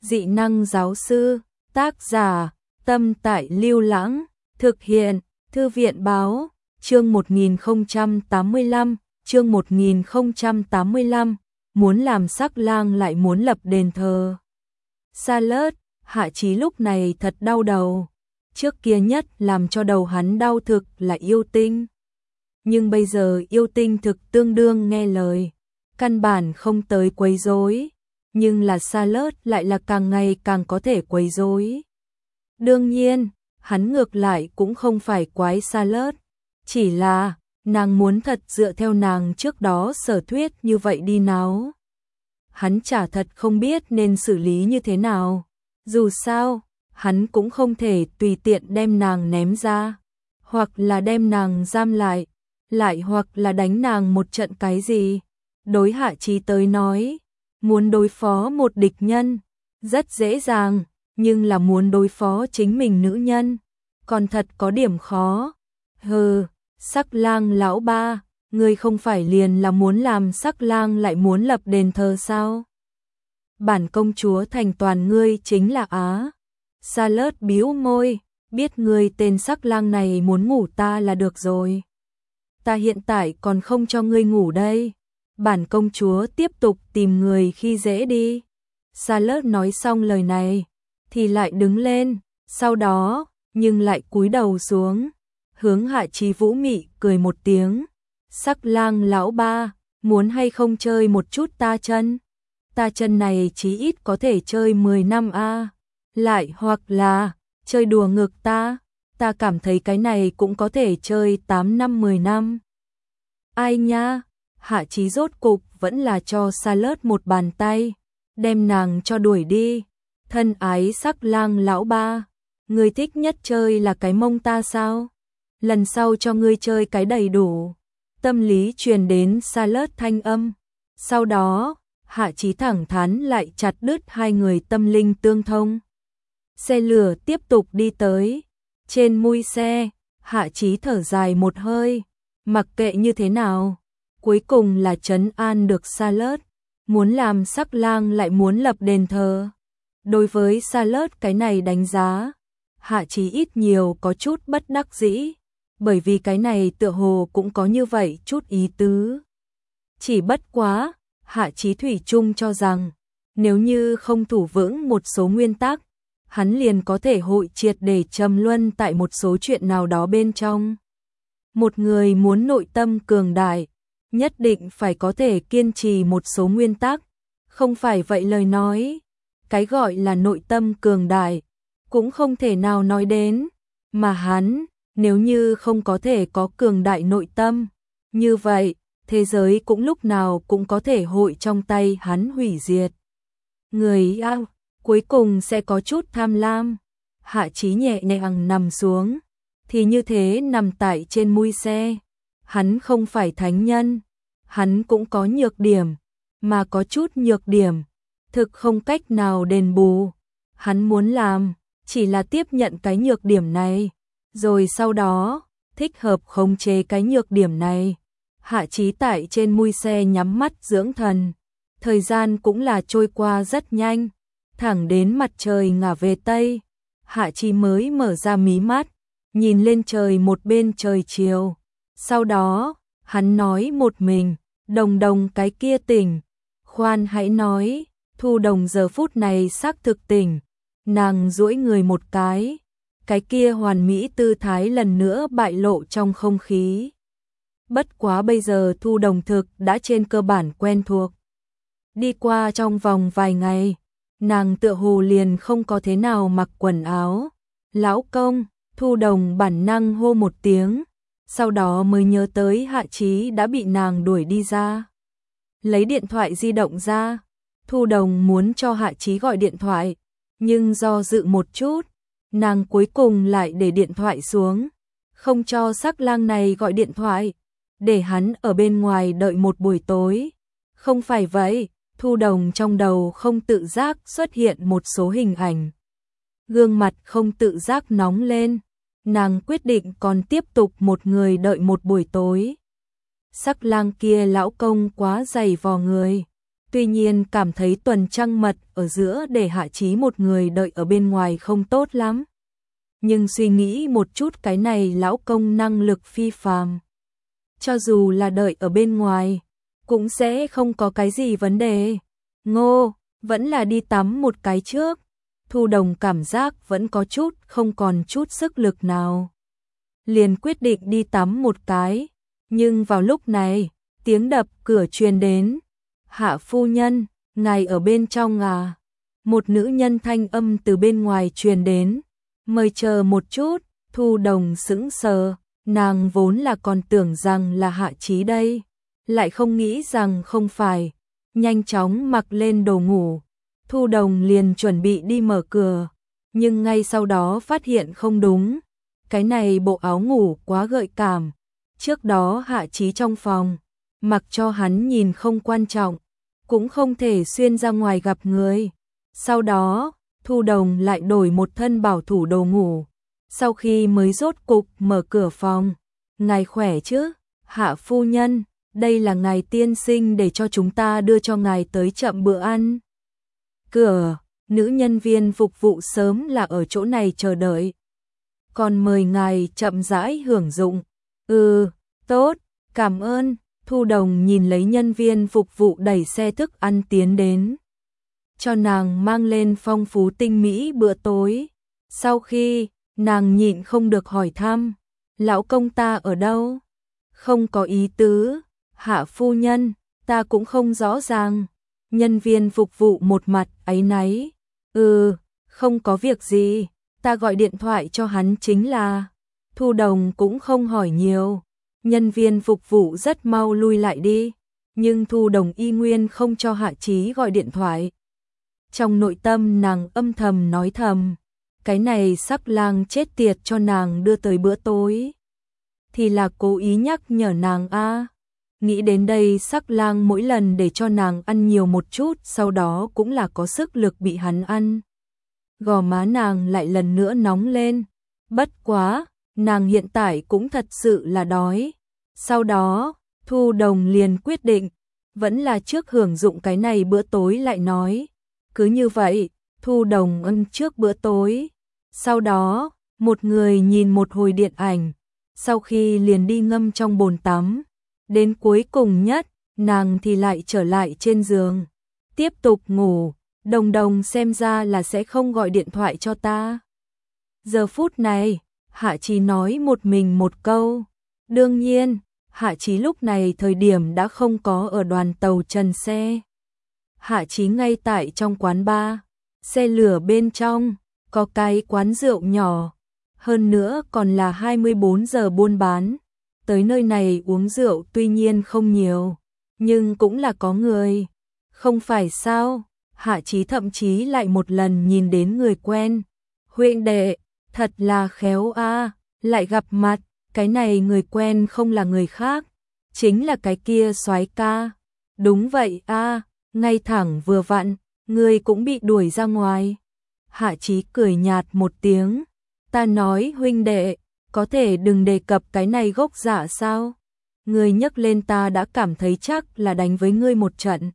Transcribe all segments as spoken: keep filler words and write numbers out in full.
dị năng giáo sư, tác giả, Tâm Tại Lưu Lãng, thực hiện, Thư viện báo, chương một nghìn không trăm tám mươi lăm, chương một nghìn không trăm tám mươi lăm, muốn làm sắc lang lại muốn lập đền thờ. Charlotte, Hạ Chí lúc này thật đau đầu, trước kia nhất làm cho đầu hắn đau thực là yêu tinh. Nhưng bây giờ yêu tinh thực tương đương nghe lời, căn bản không tới quấy rối, nhưng là Charlotte lại là càng ngày càng có thể quấy rối. Đương nhiên, hắn ngược lại cũng không phải quái Charlotte, chỉ là nàng muốn thật dựa theo nàng trước đó sở thuyết như vậy đi nào. Hắn chả thật không biết nên xử lý như thế nào, dù sao, hắn cũng không thể tùy tiện đem nàng ném ra, hoặc là đem nàng giam lại, lại hoặc là đánh nàng một trận cái gì. Đối Hạ Chí tới nói, muốn đối phó một địch nhân, rất dễ dàng, nhưng là muốn đối phó chính mình nữ nhân, còn thật có điểm khó. Hừ, Sắc Lang lão ba, ngươi không phải liền là muốn làm Sắc Lang lại muốn lập đền thờ sao? Bản công chúa thành toàn ngươi chính là Á. Charlotte bĩu môi, biết ngươi tên Sắc Lang này muốn ngủ ta là được rồi. Ta hiện tại còn không cho ngươi ngủ đây. Bản công chúa tiếp tục tìm người khi dễ đi. Charlotte nói xong lời này, thì lại đứng lên, sau đó, nhưng lại cúi đầu xuống, hướng Hạ Chí vũ mị cười một tiếng. Sắc Lang lão ba, muốn hay không chơi một chút ta chân? Ta chân này chí ít có thể chơi mười năm a, lại hoặc là chơi đùa ngực ta, ta cảm thấy cái này cũng có thể chơi tám năm mười năm. Ai nha? Hạ Chí rốt cục vẫn là cho Charlotte một bàn tay, đem nàng cho đuổi đi. Thân ái Sắc Lang lão ba, ngươi thích nhất chơi là cái mông ta sao? Lần sau cho ngươi chơi cái đầy đủ. Tâm lý truyền đến Charlotte thanh âm. Sau đó, Hạ Chí thẳng thắn lại chặt đứt hai người tâm linh tương thông. Xe lửa tiếp tục đi tới. Trên mui xe, Hạ Chí thở dài một hơi, mặc kệ như thế nào, cuối cùng là trấn an được Charlotte, muốn làm Sắc Lang lại muốn lập đền thờ. Đối với Charlotte cái này đánh giá, Hạ Chí ít nhiều có chút bất đắc dĩ, bởi vì cái này tựa hồ cũng có như vậy chút ý tứ. Chỉ bất quá, Hạ Chí thủy chung cho rằng, nếu như không thủ vững một số nguyên tắc, hắn liền có thể hội triệt để trầm luân tại một số chuyện nào đó bên trong. Một người muốn nội tâm cường đại, nhất định phải có thể kiên trì một số nguyên tắc, không phải vậy lời nói, cái gọi là nội tâm cường đại, cũng không thể nào nói đến, mà hắn, nếu như không có thể có cường đại nội tâm, như vậy, thế giới cũng lúc nào cũng có thể hội trong tay hắn hủy diệt. Người ao, cuối cùng sẽ có chút tham lam. Hạ Chí nhẹ nhàng nằm xuống, thì như thế nằm tại trên mui xe. Hắn không phải thánh nhân, hắn cũng có nhược điểm, mà có chút nhược điểm, thực không cách nào đền bù. Hắn muốn làm, chỉ là tiếp nhận cái nhược điểm này, rồi sau đó, thích hợp khống chế cái nhược điểm này. Hạ Chí tại trên mui xe nhắm mắt dưỡng thần, thời gian cũng là trôi qua rất nhanh, thẳng đến mặt trời ngả về Tây, Hạ Chí mới mở ra mí mắt, nhìn lên trời một bên trời chiều. Sau đó, hắn nói một mình, Đồng Đồng cái kia tỉnh, khoan hãy nói, Thu Đồng giờ phút này xác thực tỉnh, nàng duỗi người một cái, cái kia hoàn mỹ tư thái lần nữa bại lộ trong không khí. Bất quá bây giờ Thu Đồng thực đã trên cơ bản quen thuộc. Đi qua trong vòng vài ngày, nàng tựa hồ liền không có thế nào mặc quần áo. Lão công, Thu Đồng bản năng hô một tiếng, sau đó mới nhớ tới Hạ Chí đã bị nàng đuổi đi ra. Lấy điện thoại di động ra, Thu Đồng muốn cho Hạ Chí gọi điện thoại, nhưng do dự một chút, nàng cuối cùng lại để điện thoại xuống, không cho Sắc Lang này gọi điện thoại, để hắn ở bên ngoài đợi một buổi tối. Không phải vậy, Thu Đồng trong đầu không tự giác xuất hiện một số hình ảnh. Gương mặt không tự giác nóng lên, nàng quyết định còn tiếp tục một người đợi một buổi tối. Sắc Lang kia lão công quá dày vò người, Tuy nhiên cảm thấy tuần trăng mật ở giữa để Hạ Chí một người đợi ở bên ngoài không tốt lắm. Nhưng suy nghĩ một chút cái này lão công năng lực phi phàm. Cho dù là đợi ở bên ngoài, cũng sẽ không có cái gì vấn đề. Ngô, vẫn là đi tắm một cái trước. Thu Đồng cảm giác vẫn có chút, không còn chút sức lực nào. Liền quyết định đi tắm một cái. Nhưng vào lúc này, tiếng đập cửa truyền đến. Hạ phu nhân, ngài ở bên trong à? Một nữ nhân thanh âm từ bên ngoài truyền đến. Mời chờ một chút. Thu Đồng sững sờ, nàng vốn là còn tưởng rằng là Hạ Chí đây, lại không nghĩ rằng không phải. Nhanh chóng mặc lên đồ ngủ, Thu Đồng liền chuẩn bị đi mở cửa, nhưng ngay sau đó phát hiện không đúng. Cái này bộ áo ngủ quá gợi cảm, trước đó Hạ Chí trong phòng, mặc cho hắn nhìn không quan trọng, cũng không thể xuyên ra ngoài gặp người. Sau đó, Thu Đồng lại đổi một thân bảo thủ đồ ngủ. Sau khi mới rốt cục mở cửa phòng, ngài khỏe chứ, Hạ phu nhân, đây là ngài tiên sinh để cho chúng ta đưa cho ngài tới chậm bữa ăn. Cửa, nữ nhân viên phục vụ sớm là ở chỗ này chờ đợi. Còn mời ngài chậm rãi hưởng dụng. Ừ, tốt, cảm ơn. Thu Đồng nhìn lấy nhân viên phục vụ đẩy xe thức ăn tiến đến, cho nàng mang lên phong phú tinh mỹ bữa tối. Sau khi nàng nhịn không được hỏi thăm, lão công ta ở đâu? Không có ý tứ, Hạ phu nhân, ta cũng không rõ ràng. Nhân viên phục vụ một mặt áy náy. Ừ, không có việc gì, ta gọi điện thoại cho hắn chính là. Thu Đồng cũng không hỏi nhiều. Nhân viên phục vụ rất mau lui lại đi, nhưng Thu Đồng y nguyên không cho Hạ Chí gọi điện thoại. Trong nội tâm nàng âm thầm nói thầm, cái này sắc lang chết tiệt cho nàng đưa tới bữa tối, thì là cố ý nhắc nhở nàng a. À. Nghĩ đến đây sắc lang mỗi lần để cho nàng ăn nhiều một chút, sau đó cũng là có sức lực bị hắn ăn. Gò má nàng lại lần nữa nóng lên, bất quá, nàng hiện tại cũng thật sự là đói. Sau đó, Thu Đồng liền quyết định, vẫn là trước hưởng dụng cái này bữa tối lại nói. Cứ như vậy, Thu Đồng ăn trước bữa tối. Sau đó, một người nhìn một hồi điện ảnh, sau khi liền đi ngâm trong bồn tắm. Đến cuối cùng nhất, nàng thì lại trở lại trên giường, tiếp tục ngủ. Đồng Đồng xem ra là sẽ không gọi điện thoại cho ta. Giờ phút này, Hạ Chí nói một mình một câu. Đương nhiên, Hạ Chí lúc này thời điểm đã không có ở đoàn tàu trần xe. Hạ Chí ngay tại trong quán bar, xe lửa bên trong, có cái quán rượu nhỏ. Hơn nữa còn là hai mươi bốn giờ buôn bán. Tới nơi này uống rượu tuy nhiên không nhiều, nhưng cũng là có người. Không phải sao, Hạ Chí thậm chí lại một lần nhìn đến người quen. Huynh đệ, thật là khéo a, lại gặp mặt, cái này người quen không là người khác, chính là cái kia soái ca. Đúng vậy a, ngay thẳng vừa vặn, người cũng bị đuổi ra ngoài. Hạ Chí cười nhạt một tiếng, ta nói huynh đệ, có thể đừng đề cập cái này gốc dạ sao? Ngươi nhắc lên ta đã cảm thấy chắc là đánh với ngươi một trận.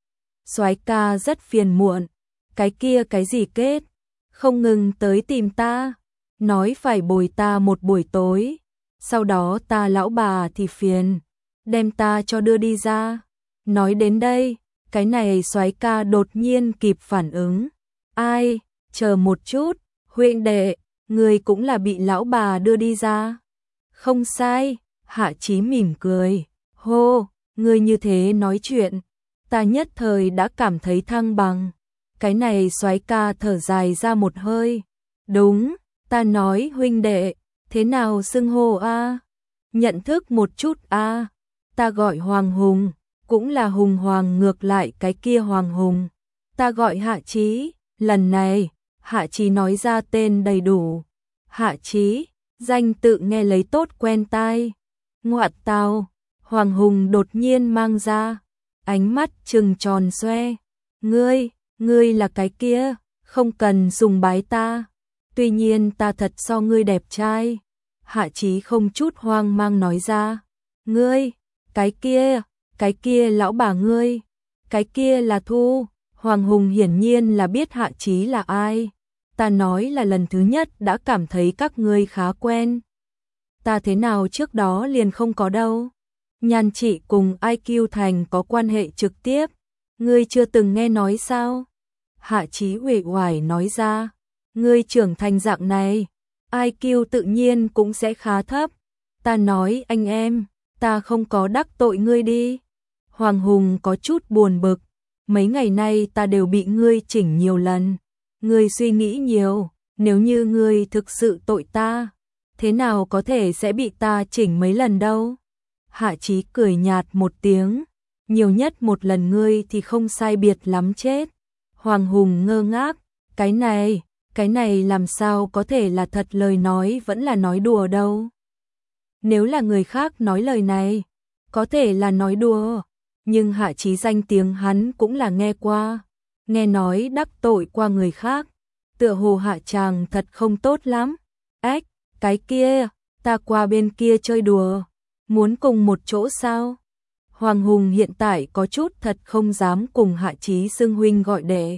Soái ca rất phiền muộn, cái kia cái gì kết, không ngừng tới tìm ta, nói phải bồi ta một buổi tối, sau đó ta lão bà thì phiền, đem ta cho đưa đi ra. Nói đến đây, cái này soái ca đột nhiên kịp phản ứng. Ai, chờ một chút, huynh đệ, người cũng là bị lão bà đưa đi ra. Không sai, Hạ Chí mỉm cười. Hô, người như thế nói chuyện, ta nhất thời đã cảm thấy thăng bằng. Cái này soái ca thở dài ra một hơi. Đúng, ta nói huynh đệ, thế nào xưng hô a? Nhận thức một chút a. Ta gọi Hoàng Hùng, cũng là Hùng Hoàng ngược lại cái kia Hoàng Hùng. Ta gọi Hạ Chí, lần này, Hạ Chí nói ra tên đầy đủ. Hạ Chí, danh tự nghe lấy tốt quen tai. Ngoại tào, Hoàng Hùng đột nhiên mang ra, ánh mắt trừng tròn xoe. Ngươi, ngươi là cái kia, không cần sùng bái ta. Tuy nhiên ta thật so ngươi đẹp trai. Hạ Chí không chút hoang mang nói ra. Ngươi, cái kia, cái kia lão bà ngươi. cái kia là Thu. Hoàng Hùng hiển nhiên là biết Hạ Chí là ai. Ta nói là lần thứ nhất đã cảm thấy các ngươi khá quen. Ta thế nào trước đó liền không có đâu. Nhan Trị cùng I Q Thành có quan hệ trực tiếp. Ngươi chưa từng nghe nói sao? Hạ Chí uể oải nói ra. Ngươi trưởng thành dạng này, I Q tự nhiên cũng sẽ khá thấp. Ta nói anh em, ta không có đắc tội ngươi đi. Hoàng Hùng có chút buồn bực. Mấy ngày nay ta đều bị ngươi chỉnh nhiều lần. Ngươi suy nghĩ nhiều, nếu như ngươi thực sự tội ta, thế nào có thể sẽ bị ta chỉnh mấy lần đâu. Hạ Chí cười nhạt một tiếng. Nhiều nhất một lần ngươi thì không sai biệt lắm chết. Hoàng Hùng ngơ ngác. Cái này, cái này làm sao có thể là thật, lời nói vẫn là nói đùa đâu. Nếu là người khác nói lời này, có thể là nói đùa. Nhưng Hạ Chí danh tiếng hắn cũng là nghe qua. Nghe nói đắc tội qua người khác. Tựa hồ hạ chàng thật không tốt lắm. Ếch, cái kia, ta qua bên kia chơi đùa. Muốn cùng một chỗ sao? Hoàng Hùng hiện tại có chút thật không dám cùng Hạ Chí xưng huynh gọi đệ.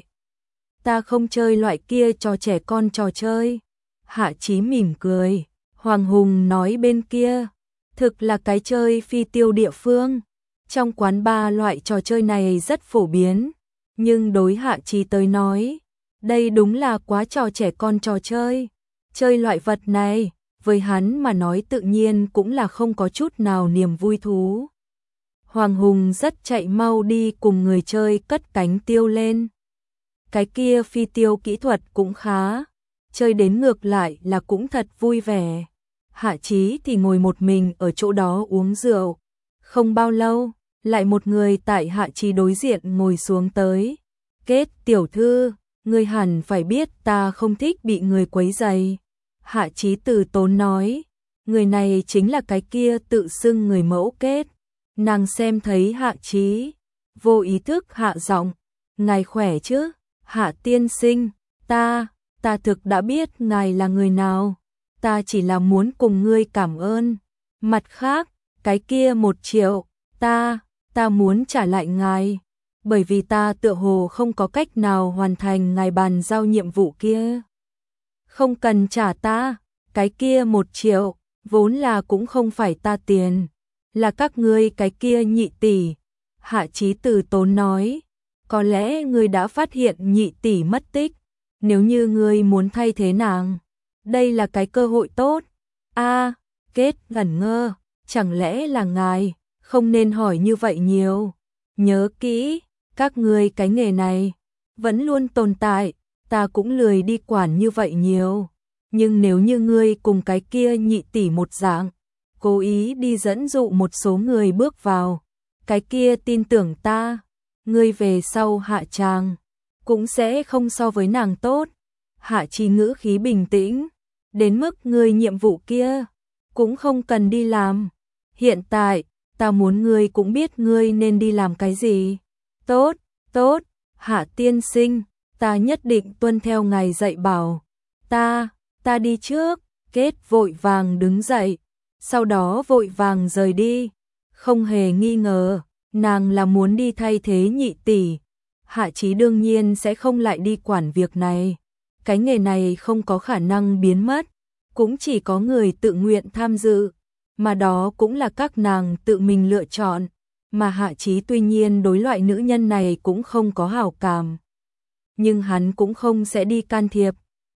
Ta không chơi loại kia trò trẻ con trò chơi. Hạ Chí mỉm cười. Hoàng Hùng nói bên kia, thực là cái chơi phi tiêu địa phương. Trong quán bar loại trò chơi này rất phổ biến. Nhưng đối Hạ Chí tới nói, đây đúng là quá trò trẻ con trò chơi. Chơi loại vật này, với hắn mà nói tự nhiên cũng là không có chút nào niềm vui thú. Hoàng Hùng rất chạy mau đi cùng người chơi cất cánh tiêu lên. Cái kia phi tiêu kỹ thuật cũng khá, chơi đến ngược lại là cũng thật vui vẻ. Hạ Chí thì ngồi một mình ở chỗ đó uống rượu. Không bao lâu, lại một người tại Hạ Chí đối diện ngồi xuống tới. Kết tiểu thư, ngươi hẳn phải biết ta không thích bị người quấy rầy. Hạ Chí từ tốn nói, người này chính là cái kia tự xưng người mẫu Kết. Nàng xem thấy Hạ Chí, vô ý thức hạ giọng, ngài khỏe chứ? Hạ tiên sinh, ta, ta thực đã biết ngài là người nào. Ta chỉ là muốn cùng ngươi cảm ơn. Mặt khác, cái kia một triệu, ta, ta muốn trả lại ngài. Bởi vì ta tựa hồ không có cách nào hoàn thành ngài bàn giao nhiệm vụ kia. Không cần trả ta, cái kia một triệu, vốn là cũng không phải ta tiền. Là các ngươi cái kia nhị tỷ. Hạ Chí từ tốn nói, có lẽ ngươi đã phát hiện nhị tỷ mất tích. Nếu như ngươi muốn thay thế nàng, đây là cái cơ hội tốt. A, Kết ngẩn ngơ, chẳng lẽ là ngài, không nên hỏi như vậy nhiều. Nhớ kỹ, các ngươi cái nghề này vẫn luôn tồn tại, ta cũng lười đi quản như vậy nhiều. Nhưng nếu như ngươi cùng cái kia nhị tỷ một dạng, cố ý đi dẫn dụ một số người bước vào, cái kia tin tưởng ta, ngươi về sau hạ tràng cũng sẽ không so với nàng tốt. Hạ Chí ngữ khí bình tĩnh, đến mức ngươi nhiệm vụ kia cũng không cần đi làm. Hiện tại, ta muốn ngươi cũng biết ngươi nên đi làm cái gì. Tốt, tốt, Hạ tiên sinh, ta nhất định tuân theo ngài dạy bảo. Ta, ta đi trước. Kết vội vàng đứng dậy, sau đó vội vàng rời đi. Không hề nghi ngờ, nàng là muốn đi thay thế nhị tỷ. Hạ Chí đương nhiên sẽ không lại đi quản việc này. Cái nghề này không có khả năng biến mất, cũng chỉ có người tự nguyện tham dự, mà đó cũng là các nàng tự mình lựa chọn. Mà Hạ Chí tuy nhiên đối loại nữ nhân này cũng không có hảo cảm, nhưng hắn cũng không sẽ đi can thiệp.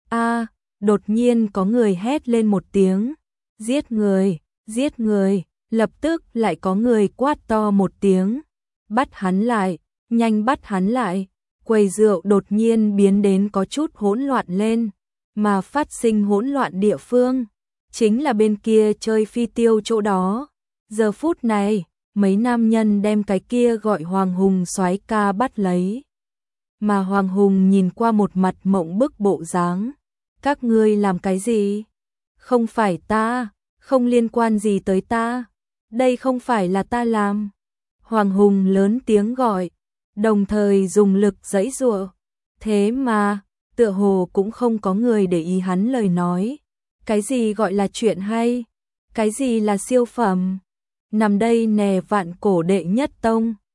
A, đột nhiên có người hét lên một tiếng, giết người, giết người, lập tức lại có người quát to một tiếng, bắt hắn lại, nhanh bắt hắn lại. Quầy rượu đột nhiên biến đến có chút hỗn loạn lên, mà phát sinh hỗn loạn địa phương chính là bên kia chơi phi tiêu chỗ đó. Giờ phút này, mấy nam nhân đem cái kia gọi Hoàng Hùng soái ca bắt lấy. Mà Hoàng Hùng nhìn qua một mặt mộng bức bộ dáng. Các ngươi làm cái gì? Không phải ta, không liên quan gì tới ta. Đây không phải là ta làm. Hoàng Hùng lớn tiếng gọi, đồng thời dùng lực giãy giụa. Thế mà, tựa hồ cũng không có người để ý hắn lời nói. Cái gì gọi là chuyện hay? Cái gì là siêu phẩm? Nằm đây nè vạn cổ đệ nhất tông.